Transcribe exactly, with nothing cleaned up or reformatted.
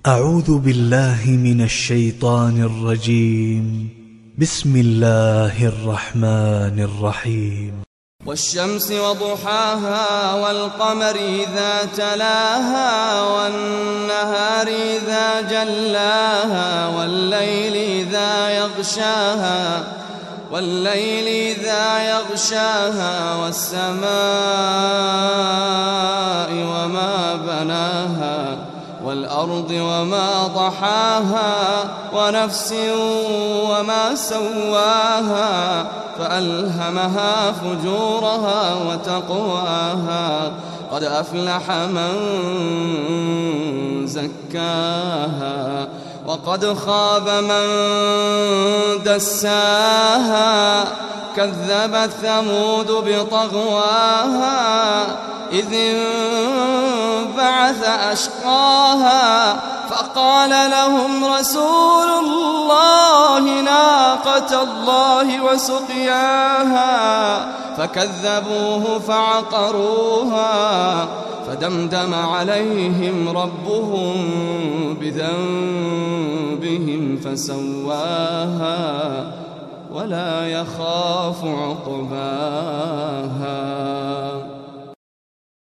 أعوذ بالله من الشيطان الرجيم. بسم الله الرحمن الرحيم. والشمس وضحاها والقمر إذا تلاها والنهار إذا جلاها والليل إذا يغشاها والليل إذا يغشاها والسماء وما بناها والأرض وما ضحاها ونفس وما سواها فألهمها فجورها وتقواها قد أفلح من زكاها وقد خاب من دساها كذبت ثمود بطغواها إذ انبعث أشقاها فقال لهم رسول الله ناقة الله وسقياها فكذبوه فعقروها فدمدم عليهم ربهم بذنبهم فسواها ولا يخاف عقباها.